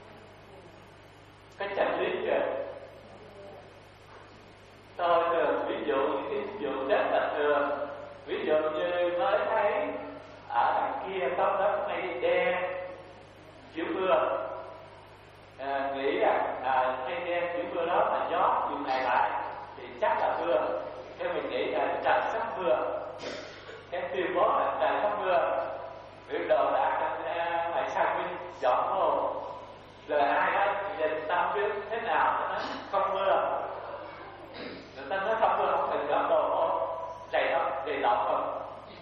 Có chân lý chưa? Tôi thường ví dụ những cái ví dụ rất là thường. Ví dụ như mới thấy ở đằng kia có lớp mây đen chiều mưa, à, nghĩ rằng à, mây đen chiều mưa đó mà gió chiều này lại thì chắc là mưa. Thế mình nghĩ là trời sắp mưa, cái tuyên bố là trời sắp mưa, biểu đồ đã phải sang bên dọn hồ. Rồi ai đó nhìn tâm biết thế nào nó nói không mưa, người ta nói không mưa không cần dọn đồ không, đầy đó đầy đọt không.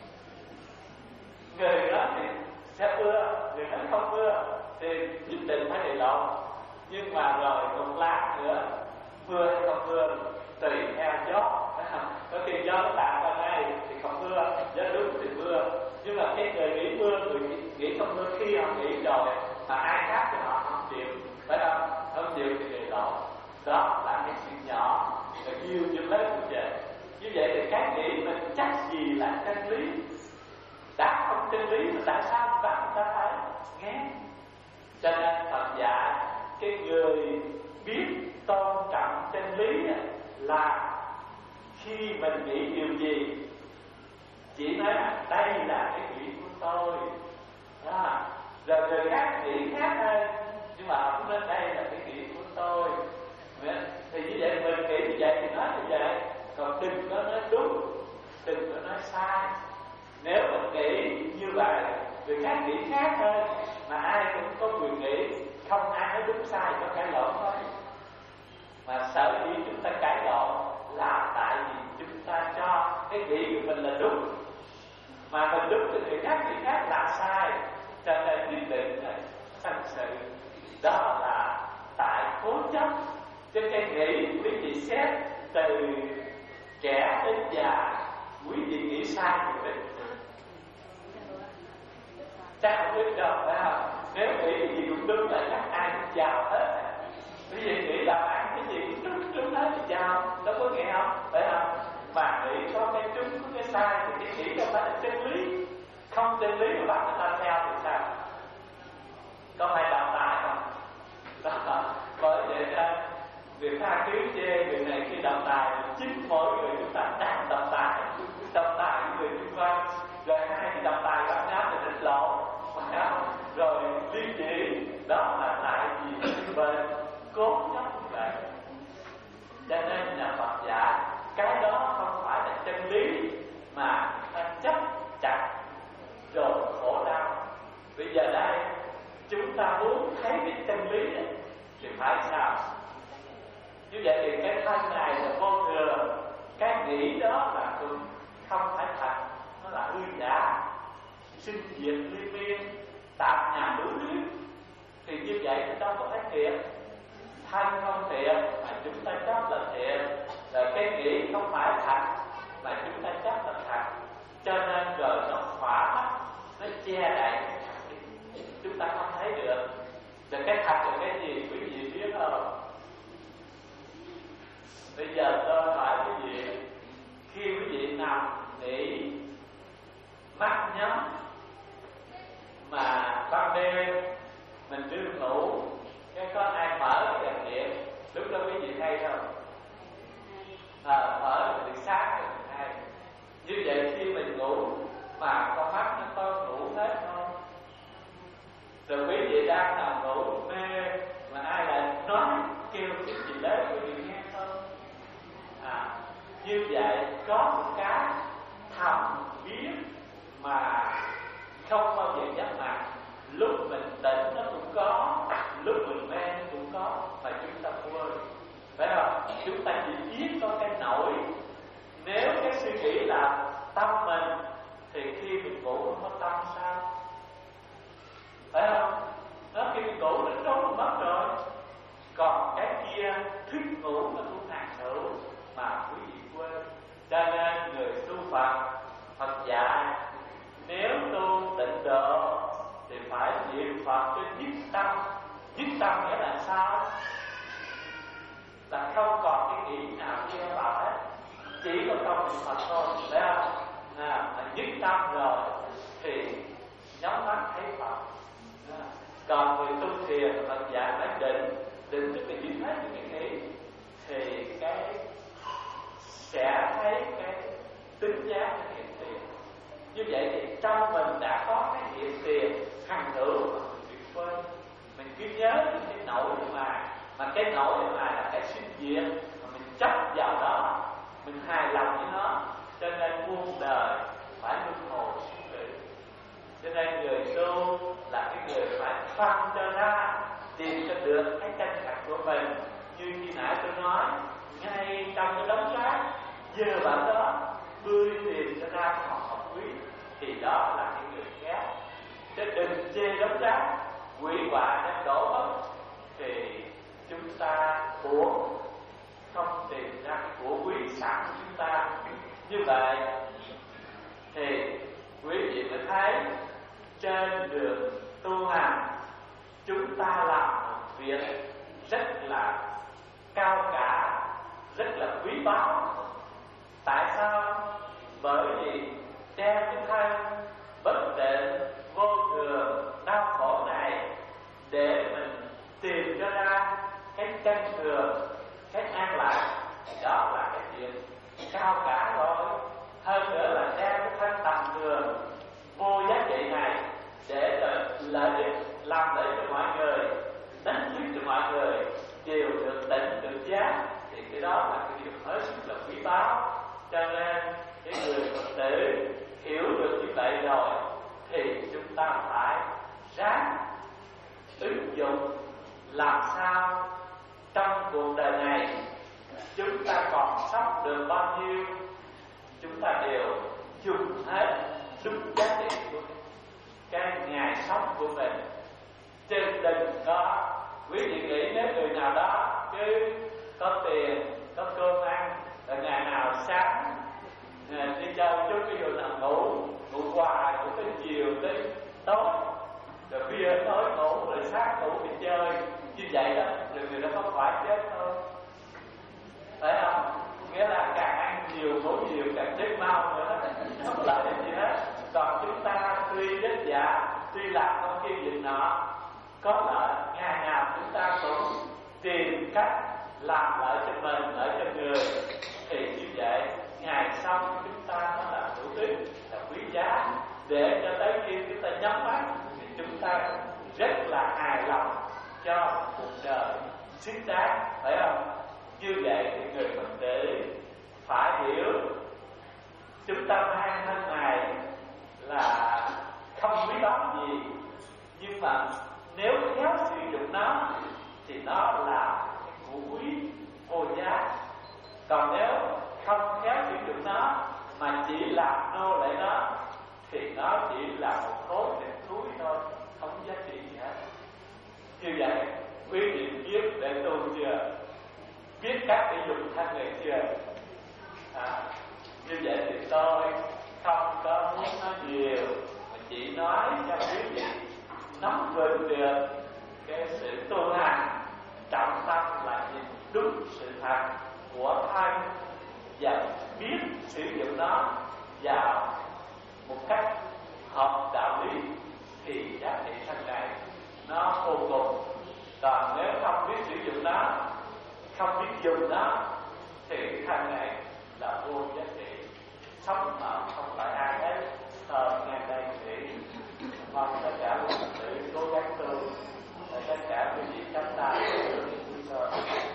Người đó thì sẽ mưa, người nói không mưa thì nhất định phải đầy đọt. Nhưng mà rồi một lát nữa mưa hay không mưa tùy theo gió. Có khi gió nó tạt qua đây thì không mưa, gió đúng thì mưa. Nhưng mà cái người nghĩ mưa, người nghĩ không mưa khi họ nghĩ rồi mà ai khác thì họ không chịu, phải không? Không chịu thì đầy đọt. Đó là cái chuyện nhỏ, rồi nhiều chuyện lớn như vậy. Như vậy thì cái nghĩ mình chắc gì là chân lý. Đã không chân lý mà tại sao chúng ta, chúng ta phải nghe? Cho nên Phật dạy cái người biết tôn trọng chân lý là khi mình nghĩ điều gì chỉ nói đây là cái nghĩ của tôi đó. Rồi người khác nghĩ khác hơn, nhưng mà không nên đây là cái nghĩ của tôi. Thì như vậy mình nghĩ như vậy thì nói như vậy, còn đừng có nói đúng, đừng có nói sai. Nếu mình nghĩ như vậy, người khác nghĩ khác hơn, mà ai cũng có quyền nghĩ, không ai nói đúng sai, có cãi lộn thôi. Mà sở dĩ chúng ta cãi lộn là tại vì chúng ta cho cái nghĩ của mình là đúng, mà mình đúng thì người khác nghĩ khác là sai, cho nên quyết định là sanh sự. Đó là tại cố chấp. Cho cái nghĩ quý vị xét từ trẻ đến già, quý vị nghĩ sai thì định chắc không biết đâu, phải không? Nếu nghĩ cái gì cũng đúng là chắc ai cũng giàu hết. Quý vị nghĩ làm ăn cái gì cũng đúng, đúng hết thì giàu, đâu có nghe không? Phải không? mà nghĩ có cái đúng có cái sai thì cái nghĩ đâu phải là chân lý. Không chân lý mà bắt người ta theo thì sao? Có phải đào tài không? Đó. Bởi vậy ra việc tha thứ chê người này khi đào tài, chính mỗi người chúng ta đang đào tài, đào tài với người xung quanh. Rồi hai thì đào tài bắt nháp thì định lộ, rồi liên chỉ. Đó là tại vì bên cố chấp như vậy. Cho nên nhà Phật dạy cái đó không phải là chân lý mà ta chấp chặt rồi khổ đau. Bây giờ đây chúng ta muốn thấy cái chân lý này, thì phải sao? Như vậy thì cái thân này là vô thường, cái nghĩ đó là cũng không phải thật, nó là hư giả, sinh diệt liên miên, tạp nhạp đủ thứ. Thì như vậy nó đâu có phải thiện. Thân không thiện mà chúng ta chấp là thiện, rồi cái nghĩ không phải thật mà chúng ta chấp là thật. Cho nên rồi nó khỏa mắt, nó che đậy cái thật, chúng ta không thấy được. Rồi cái thật là cái gì quý vị biết không? Bây giờ tôi hỏi quý vị, khi quý vị nằm nghỉ mắt nhắm mà ban đêm mình đưa ngủ, cái có ai mở cái đèn điện, lúc đó quý vị hay không? À, mở thì sáng thì mình hay. Như vậy khi mình ngủ mà con mắt nó có ngủ hết không? Rồi quý vị đang nằm ngủ mê mà ai lại nói kêu cái gì đấy quý vị nghe không? À, như vậy có một cái thầm biết mà không bao giờ nhắc mặt. Lúc mình tỉnh nó cũng có, lúc mình mê nó cũng có, mà chúng ta quên, phải không? Chúng ta chỉ biết có cái nổi. Nếu cái suy nghĩ là tâm mình thì khi mình ngủ không có tâm sao? Phải không? Đó, khi mình ngủ nó trốn mất rồi. Còn cái kia thức ngủ là cũng hàng hữu mà quý vị quên. Cho nên người tu Phật, Phật dạy nếu tu tịnh độ thì phải niệm Phật cho nhất tâm. Nhất tâm nghĩa là sao? Là không còn cái nghĩ nào kia vào hết, chỉ có công niệm Phật thôi, phải không? À, mà nhất tâm rồi thì nhắm mắt thấy Phật. À, còn người tu thiền Phật dạy phải định, định tức là dứt hết những cái nghĩ, thì cái sẽ thấy cái tính giác cái hiện tiền. Như vậy thì trong mình đã có cái hiện tiền hằng hữu mà mình bị quên. Mình cứ nhớ những cái nổi mà mà cái nổi mà là cái sinh diệt, mà mình chấp vào đó, mình hài lòng với nó, cho nên muôn đời phải luân hồi sinh tử. Cho nên người tu là cái người phải phân cho ra, tìm cho được cái chân thật của mình. Như khi nãy tôi nói, ngay trong cái đống rác giờ bạn đó tươi tìm cho ra học học quý, thì đó là cái người khác. Chứ đừng chê đống rác quỷ hoại đem đổ mất, thì chúng ta uổng, không tìm ra cái của quý sẵn của chúng ta. Như vậy thì quý vị mới thấy trên đường tu hành chúng ta làm một việc rất là cao cả, rất là quý báu. Tại sao? Bởi vì đem cái thân bất định, vô thường, đau khổ này để mình tìm cho ra cái chân thường, cái an lạc. Đó là cái chuyện cao cả rồi. Hơn nữa là đem cái thân tầm thường vô giá trị này để lợi ích, làm lợi ích cho mọi người, đánh thức cho mọi người đều được tỉnh, được giác, thì cái đó là cái điều hết sức là quý báu. Cho nên cái người Phật tử hiểu được như vậy rồi thì chúng ta phải ráng ứng dụng làm sao trong cuộc đời này chúng ta còn sống được bao nhiêu, chúng ta đều dùng hết đúng giá trị của cái ngày sống của mình. Chứ đừng có quý vị nghĩ nếu người nào đó cứ có tiền, có cơm ăn, rồi ngày nào sáng đi chơi chút cái giờ nằm ngủ, ngủ hoài, ngủ tới chiều tới tối, rồi bia tối ngủ, rồi sáng ngủ đi chơi, như vậy đó, rồi người đó có phải chết thôi, phải không? Nghĩa là càng ăn nhiều ngủ nhiều có lợi, ngày nào chúng ta cũng tìm cách làm lợi cho mình, lợi cho người, thì như vậy ngày sau chúng ta nó là hữu ích, là quý giá, để cho tới khi chúng ta nhắm mắt thì chúng ta rất là hài lòng cho cuộc đời xứng đáng, phải không? Như vậy thì người Phật tử phải hiểu chúng ta mang thân này là không quý báu gì, nhưng mà nếu khéo sử dụng nó thì nó là của quý vô giá. Còn nếu không khéo sử dụng nó mà chỉ làm nô lệ nó thì nó chỉ là một khối thịt thúi thôi, không giá trị gì hết. Như vậy quý vị biết để tu chưa? Biết cách để dùng thân này chưa? À, như vậy thì tôi không có muốn nói nhiều, mà chỉ nói cho quý vị nắm vững được cái sự tu hành, trọng tâm là nhìn đúng sự thật của thân và biết sử dụng nó vào một cách hợp đạo lý thì giá trị thân này nó vô cùng. Còn nếu không biết sử dụng nó, không biết dùng nó thì thân này là vô giá trị, sống mà không phải ai hết. Ờ, ngày đây thì mong tất cả quý vị cố gắng tu, và tất cả quý vị chắp tay để được vui thôi.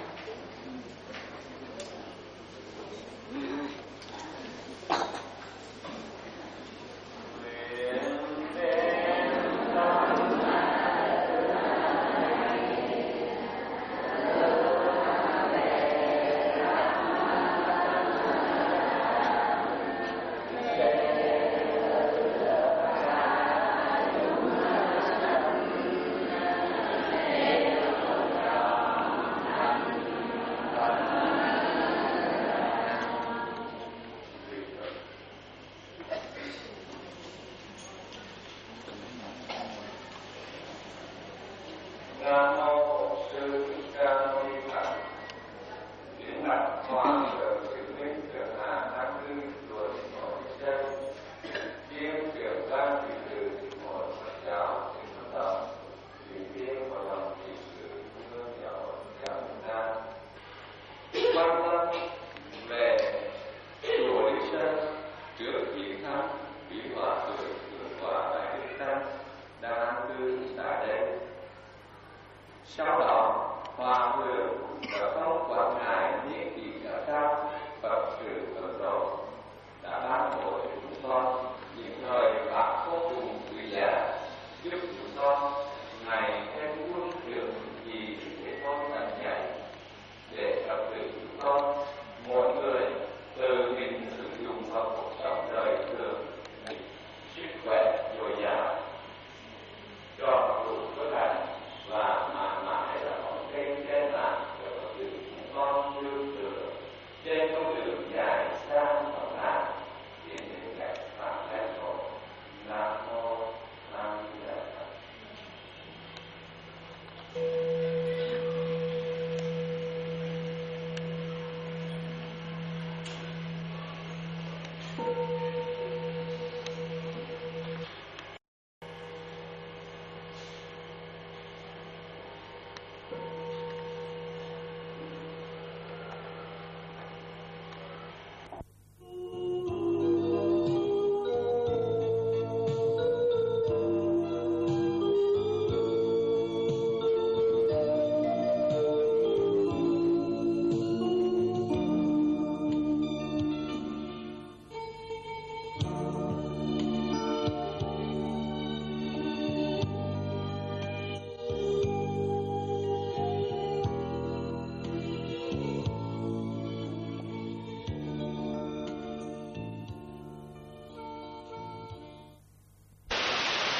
Nam mô Phật sư Thích Ca Mâu Ni Phật. Kính bạch Hòa thượng